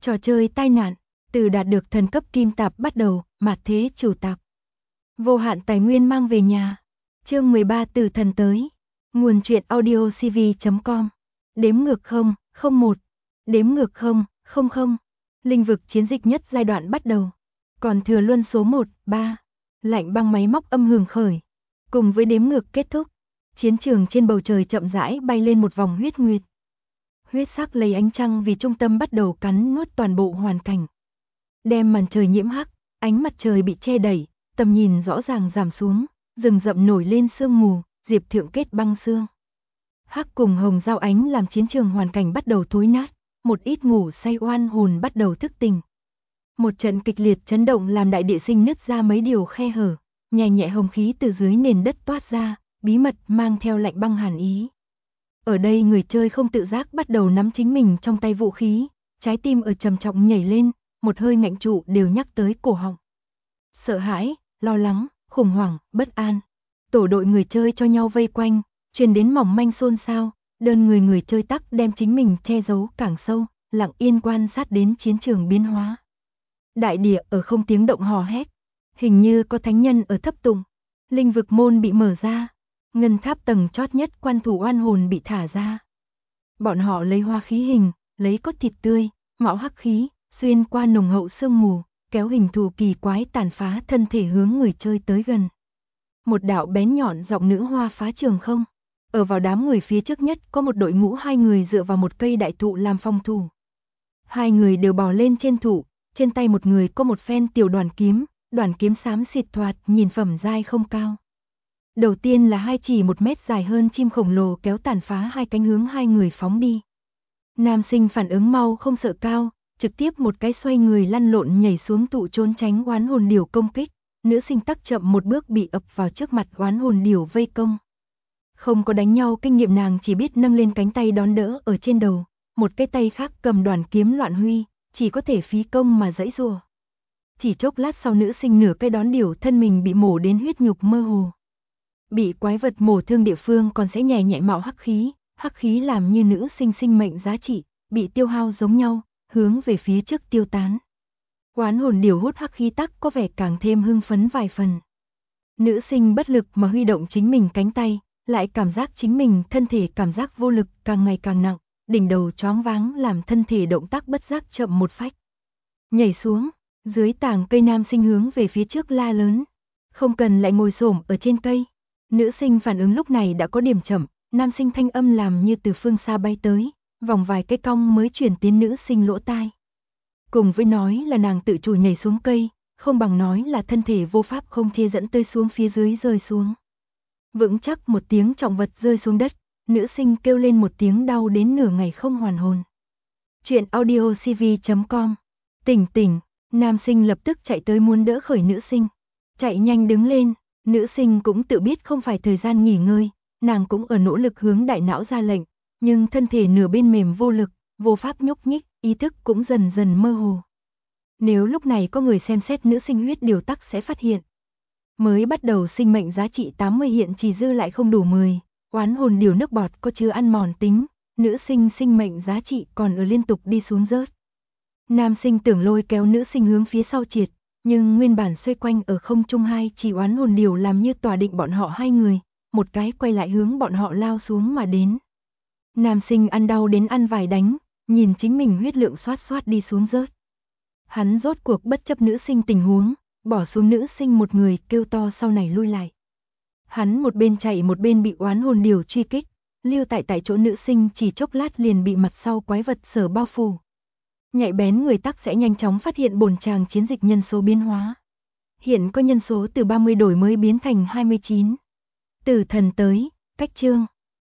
Trò chơi tai nạn, từ đạt được thần cấp kim tạp bắt đầu, mạt thế chủ tạp. Vô hạn tài nguyên mang về nhà. Chương 13 từ thần tới. Nguồn truyện audio cv.com. Đếm ngược 0, 01. Đếm ngược 0, 00. Linh vực chiến dịch nhất giai đoạn bắt đầu. Còn thừa luân số 1, 3. Lạnh băng máy móc âm hưởng khởi. Cùng với đếm ngược kết thúc, chiến trường trên bầu trời chậm rãi bay lên một vòng huyết nguyệt. Huyết sắc lấy ánh trăng vì trung tâm bắt đầu cắn nuốt toàn bộ hoàn cảnh. Đem màn trời nhiễm hắc, ánh mặt trời bị che đẩy, tầm nhìn rõ ràng giảm xuống, rừng rậm nổi lên sương mù, diệp thượng kết băng sương. Hắc cùng hồng giao ánh làm chiến trường hoàn cảnh bắt đầu thối nát, một ít ngủ say oan hồn bắt đầu thức tỉnh. Một trận kịch liệt chấn động làm đại địa sinh nứt ra mấy điều khe hở, nhẹ nhẹ hồng khí từ dưới nền đất toát ra, bí mật mang theo lạnh băng hàn ý. Ở đây người chơi không tự giác bắt đầu nắm chính mình trong tay vũ khí, trái tim ở trầm trọng nhảy lên, một hơi ngạnh trụ đều nhắc tới cổ họng. Sợ hãi, lo lắng, khủng hoảng, bất an. Tổ đội người chơi cho nhau vây quanh, truyền đến mỏng manh xôn xao, đơn người chơi tắc đem chính mình che giấu càng sâu, lặng yên quan sát đến chiến trường biến hóa. Đại địa ở không tiếng động hò hét, hình như có thánh nhân ở thấp tùng. Linh vực môn bị mở ra, ngân tháp tầng chót nhất quan thủ oan hồn bị thả ra. Bọn họ lấy hoa khí hình, lấy cốt thịt tươi, mạo hắc khí, xuyên qua nồng hậu sương mù, kéo hình thù kỳ quái tàn phá thân thể hướng người chơi tới gần. Một đạo bén nhọn giọng nữ hoa phá trường không. Ở vào đám người phía trước nhất có một đội ngũ hai người dựa vào một cây đại thụ làm phòng thủ. Hai người đều bò lên trên thụ, trên tay một người có một phen tiểu đoàn kiếm xám xịt thoạt nhìn phẩm giai không cao. Đầu tiên là hai chỉ 1 mét dài hơn chim khổng lồ kéo tàn phá hai cánh hướng hai người phóng đi. Nam sinh phản ứng mau không sợ cao, trực tiếp một cái xoay người lăn lộn nhảy xuống tụ trốn tránh oán hồn điểu công kích, nữ sinh tắc chậm một bước bị ập vào trước mặt oán hồn điểu vây công. Không có đánh nhau kinh nghiệm nàng chỉ biết nâng lên cánh tay đón đỡ ở trên đầu, một cái tay khác cầm đoàn kiếm loạn huy, chỉ có thể phí công mà giãy giụa. Chỉ chốc lát sau nữ sinh nửa cây đón điểu thân mình bị mổ đến huyết nhục mơ hồ. Bị quái vật mổ thương địa phương còn sẽ nhẹ nhẹ mạo hắc khí làm như nữ sinh sinh mệnh giá trị, bị tiêu hao giống nhau, hướng về phía trước tiêu tán. Oán hồn điểu hút hắc khí tắc có vẻ càng thêm hưng phấn vài phần. Nữ sinh bất lực mà huy động chính mình cánh tay, lại cảm giác chính mình thân thể cảm giác vô lực càng ngày càng nặng, đỉnh đầu choáng váng làm thân thể động tác bất giác chậm một phách. Nhảy xuống, dưới tảng cây nam sinh hướng về phía trước la lớn, không cần lại ngồi xổm ở trên cây. Nữ sinh phản ứng lúc này đã có điểm chậm, nam sinh thanh âm làm như từ phương xa bay tới, vòng vài cái cong mới truyền tiến nữ sinh lỗ tai. Cùng với nói là nàng tự chủ nhảy xuống cây, không bằng nói là thân thể vô pháp không chế dẫn tới xuống phía dưới rơi xuống. Vững chắc một tiếng trọng vật rơi xuống đất, nữ sinh kêu lên một tiếng đau đến nửa ngày không hoàn hồn. Chuyện audio cv.com. Tỉnh, nam sinh lập tức chạy tới muốn đỡ khởi nữ sinh. Chạy nhanh đứng lên, nữ sinh cũng tự biết không phải thời gian nghỉ ngơi, nàng cũng ở nỗ lực hướng đại não ra lệnh, nhưng thân thể nửa bên mềm vô lực, vô pháp nhúc nhích, ý thức cũng dần dần mơ hồ. Nếu lúc này có người xem xét nữ sinh huyết điều tắc sẽ phát hiện. Mới bắt đầu sinh mệnh giá trị 80 hiện chỉ dư lại không đủ 10, oán hồn điều nước bọt có chứa ăn mòn tính, nữ sinh sinh mệnh giá trị còn ở liên tục đi xuống rớt. Nam sinh tưởng lôi kéo nữ sinh hướng phía sau triệt, nhưng nguyên bản xoay quanh ở không trung hai chỉ oán hồn điều làm như tỏa định bọn họ hai người, một cái quay lại hướng bọn họ lao xuống mà đến. Nam sinh ăn đau đến ăn vài đánh, nhìn chính mình huyết lượng xoát đi xuống rớt. Hắn rốt cuộc bất chấp nữ sinh tình huống, bỏ xuống nữ sinh một người kêu to sau này lui lại. Hắn một bên chạy một bên bị oán hồn điều truy kích, lưu tại chỗ nữ sinh chỉ chốc lát liền bị mặt sau quái vật sở bao phủ. Nhạy bén người tắc sẽ nhanh chóng phát hiện bồn chàng chiến dịch nhân số biến hóa. Hiện có nhân số từ 30 đổi mới biến thành 29. Từ thần tới, cách chương.